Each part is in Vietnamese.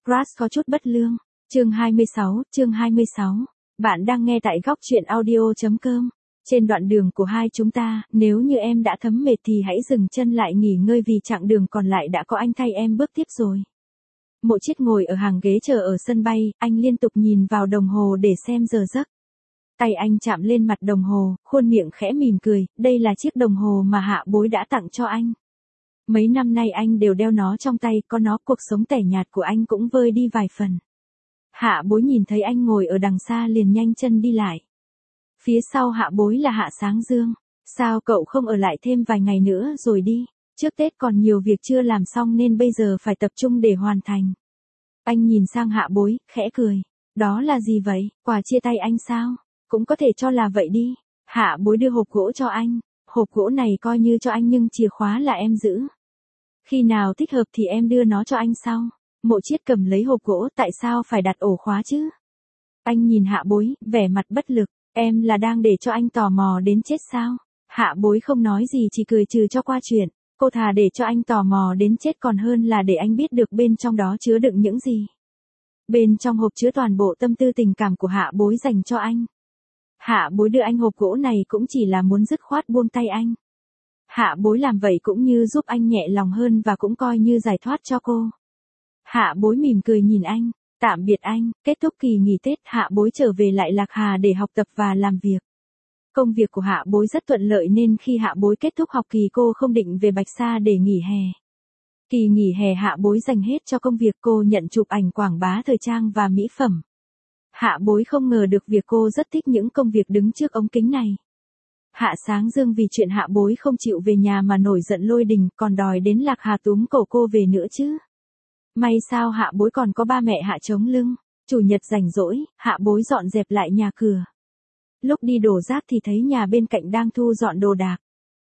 Crush có chút bất lương. Chương 26. Bạn đang nghe tại góc truyện audio.com. Trên đoạn đường của hai chúng ta, nếu như em đã thấm mệt thì hãy dừng chân lại nghỉ ngơi vì chặng đường còn lại đã có anh thay em bước tiếp rồi. Mộ Chiết ngồi ở hàng ghế chờ ở sân bay, anh liên tục nhìn vào đồng hồ để xem giờ giấc. Tay anh chạm lên mặt đồng hồ, khuôn miệng khẽ mỉm cười, đây là chiếc đồng hồ mà Hạ Bối đã tặng cho anh. Mấy năm nay anh đều đeo nó trong tay, có nó cuộc sống tẻ nhạt của anh cũng vơi đi vài phần. Hạ Bối nhìn thấy anh ngồi ở đằng xa liền nhanh chân đi lại. Phía sau Hạ Bối là Hạ Sáng Dương. Sao cậu không ở lại thêm vài ngày nữa rồi đi? Trước Tết còn nhiều việc chưa làm xong nên bây giờ phải tập trung để hoàn thành. Anh nhìn sang Hạ Bối, khẽ cười. Đó là gì vậy? Quà chia tay anh sao? Cũng có thể cho là vậy đi. Hạ Bối đưa hộp gỗ cho anh. Hộp gỗ này coi như cho anh nhưng chìa khóa là em giữ. Khi nào thích hợp thì em đưa nó cho anh sau. Mộ Chiết cầm lấy hộp gỗ, tại sao phải đặt ổ khóa chứ? Anh nhìn Hạ Bối, vẻ mặt bất lực. Em là đang để cho anh tò mò đến chết sao? Hạ Bối không nói gì chỉ cười trừ cho qua chuyện. Cô thà để cho anh tò mò đến chết còn hơn là để anh biết được bên trong đó chứa đựng những gì. Bên trong hộp chứa toàn bộ tâm tư tình cảm của Hạ Bối dành cho anh. Hạ Bối đưa anh hộp gỗ này cũng chỉ là muốn dứt khoát buông tay anh. Hạ Bối làm vậy cũng như giúp anh nhẹ lòng hơn và cũng coi như giải thoát cho cô. Hạ Bối mỉm cười nhìn anh. Tạm biệt anh. Kết thúc kỳ nghỉ Tết, Hạ Bối trở về lại Lạc Hà để học tập và làm việc. Công việc của Hạ Bối rất thuận lợi nên khi Hạ Bối kết thúc học kỳ cô không định về Bạch Sa để nghỉ hè. Kỳ nghỉ hè Hạ Bối dành hết cho công việc, cô nhận chụp ảnh quảng bá thời trang và mỹ phẩm. Hạ Bối không ngờ được việc cô rất thích những công việc đứng trước ống kính này. Hạ Sáng Dương vì chuyện Hạ Bối không chịu về nhà mà nổi giận lôi đình, còn đòi đến Lạc Hà túm cổ cô về nữa chứ. May sao Hạ Bối còn có ba mẹ Hạ chống lưng. Chủ nhật rảnh rỗi, Hạ Bối dọn dẹp lại nhà cửa. Lúc đi đổ rác thì thấy nhà bên cạnh đang thu dọn đồ đạc.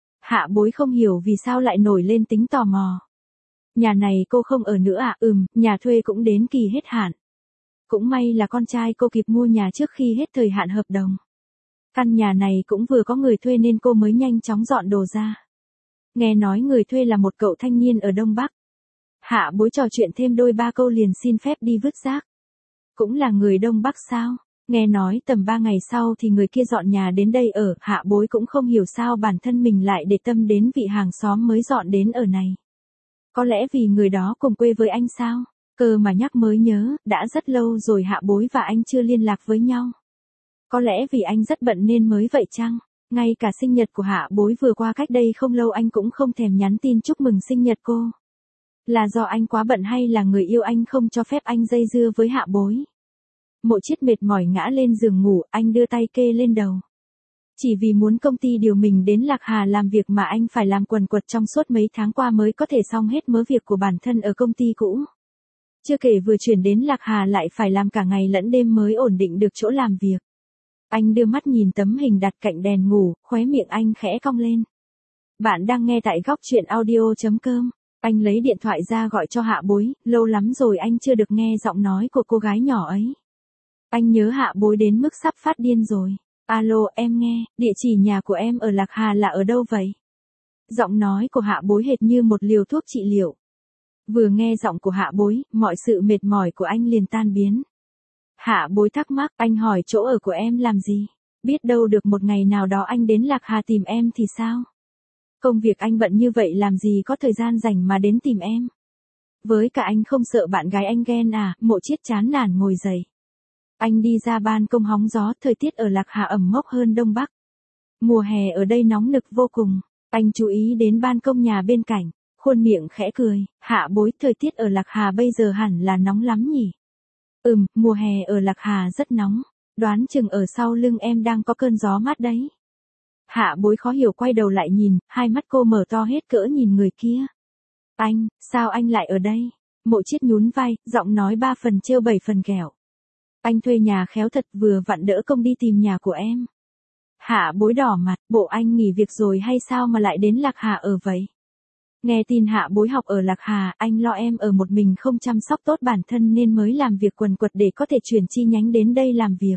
Hạ Bối không hiểu vì sao lại nổi lên tính tò mò. Nhà này cô không ở nữa à? Nhà thuê cũng đến kỳ hết hạn. Cũng may là con trai cô kịp mua nhà trước khi hết thời hạn hợp đồng. Căn nhà này cũng vừa có người thuê nên cô mới nhanh chóng dọn đồ ra. Nghe nói người thuê là một cậu thanh niên ở Đông Bắc. Hạ Bối trò chuyện thêm đôi ba câu liền xin phép đi vứt rác. Cũng là người Đông Bắc sao? Nghe nói tầm 3 ngày sau thì người kia dọn nhà đến đây ở. Hạ Bối cũng không hiểu sao bản thân mình lại để tâm đến vị hàng xóm mới dọn đến ở này. Có lẽ vì người đó cùng quê với anh sao? Cơ mà nhắc mới nhớ, đã rất lâu rồi Hạ Bối và anh chưa liên lạc với nhau. Có lẽ vì anh rất bận nên mới vậy chăng? Ngay cả sinh nhật của Hạ Bối vừa qua cách đây không lâu anh cũng không thèm nhắn tin chúc mừng sinh nhật cô. Là do anh quá bận hay là người yêu anh không cho phép anh dây dưa với Hạ Bối? Mộ Chiết mệt mỏi ngã lên giường ngủ, anh đưa tay kê lên đầu. Chỉ vì muốn công ty điều mình đến Lạc Hà làm việc mà anh phải làm quần quật trong suốt mấy tháng qua mới có thể xong hết mớ việc của bản thân ở công ty cũ. Chưa kể vừa chuyển đến Lạc Hà lại phải làm cả ngày lẫn đêm mới ổn định được chỗ làm việc. Anh đưa mắt nhìn tấm hình đặt cạnh đèn ngủ, khóe miệng anh khẽ cong lên. Bạn đang nghe tại góc truyện audio.com. Anh lấy điện thoại ra gọi cho Hạ Bối, lâu lắm rồi anh chưa được nghe giọng nói của cô gái nhỏ ấy. Anh nhớ Hạ Bối đến mức sắp phát điên rồi. Alo, em nghe, địa chỉ nhà của em ở Lạc Hà là ở đâu vậy? Giọng nói của Hạ Bối hệt như một liều thuốc trị liệu. Vừa nghe giọng của Hạ Bối, mọi sự mệt mỏi của anh liền tan biến. Hạ Bối thắc mắc, anh hỏi chỗ ở của em làm gì? Biết đâu được một ngày nào đó anh đến Lạc Hà tìm em thì sao? Công việc anh bận như vậy làm gì có thời gian rảnh mà đến tìm em? Với cả anh không sợ bạn gái anh ghen à? Mộ Chiết chán nản ngồi dậy. Anh đi ra ban công hóng gió, thời tiết ở Lạc Hà ẩm mốc hơn Đông Bắc. Mùa hè ở đây nóng nực vô cùng. Anh chú ý đến ban công nhà bên cạnh, khuôn miệng khẽ cười. Hạ Bối, thời tiết ở Lạc Hà bây giờ hẳn là nóng lắm nhỉ? Mùa hè ở Lạc Hà rất nóng. Đoán chừng ở sau lưng em đang có cơn gió mát đấy. Hạ Bối khó hiểu quay đầu lại nhìn, hai mắt cô mở to hết cỡ nhìn người kia. Anh, sao anh lại ở đây? Mộ Chiết nhún vai, giọng nói 3 phần trêu 7 phần ghẹo. Anh thuê nhà khéo thật, vừa vặn đỡ công đi tìm nhà của em. Hạ Bối đỏ mặt, bộ anh nghỉ việc rồi hay sao mà lại đến Lạc Hà ở vậy? Nghe tin Hạ Bối học ở Lạc Hà, anh lo em ở một mình không chăm sóc tốt bản thân nên mới làm việc quần quật để có thể chuyển chi nhánh đến đây làm việc.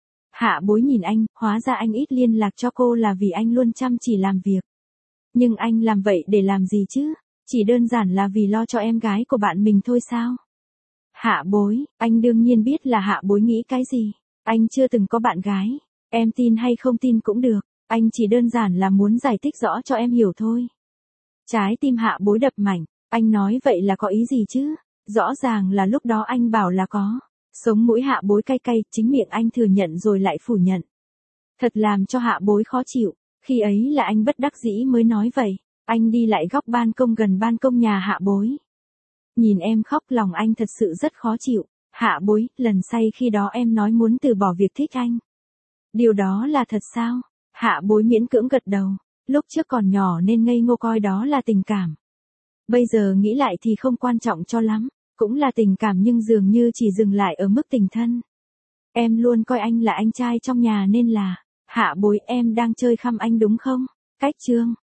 Hạ Bối nhìn anh, hóa ra anh ít liên lạc cho cô là vì anh luôn chăm chỉ làm việc. Nhưng anh làm vậy để làm gì chứ? Chỉ đơn giản là vì lo cho em gái của bạn mình thôi sao? Hạ bối, anh đương nhiên biết là hạ bối nghĩ cái gì. Anh chưa từng có bạn gái. Em tin hay không tin cũng được. Anh chỉ đơn giản là muốn giải thích rõ cho em hiểu thôi. Trái tim hạ bối đập mạnh. Anh nói vậy là có ý gì chứ? Rõ ràng là lúc đó anh bảo là có. Sống mũi hạ bối cay cay, chính miệng anh thừa nhận rồi lại phủ nhận. Thật làm cho hạ bối khó chịu. Khi ấy là anh bất đắc dĩ mới nói vậy. Anh đi lại góc ban công gần ban công nhà hạ bối. Nhìn em khóc lòng anh thật sự rất khó chịu. Hạ bối, lần say khi đó em nói muốn từ bỏ việc thích anh. Điều đó là thật sao? Hạ bối miễn cưỡng gật đầu. Lúc trước còn nhỏ nên ngây ngô coi đó là tình cảm. Bây giờ nghĩ lại thì không quan trọng cho lắm. Cũng là tình cảm nhưng dường như chỉ dừng lại ở mức tình thân. Em luôn coi anh là anh trai trong nhà nên là. Hạ bối, em đang chơi khăm anh đúng không? Cách chương.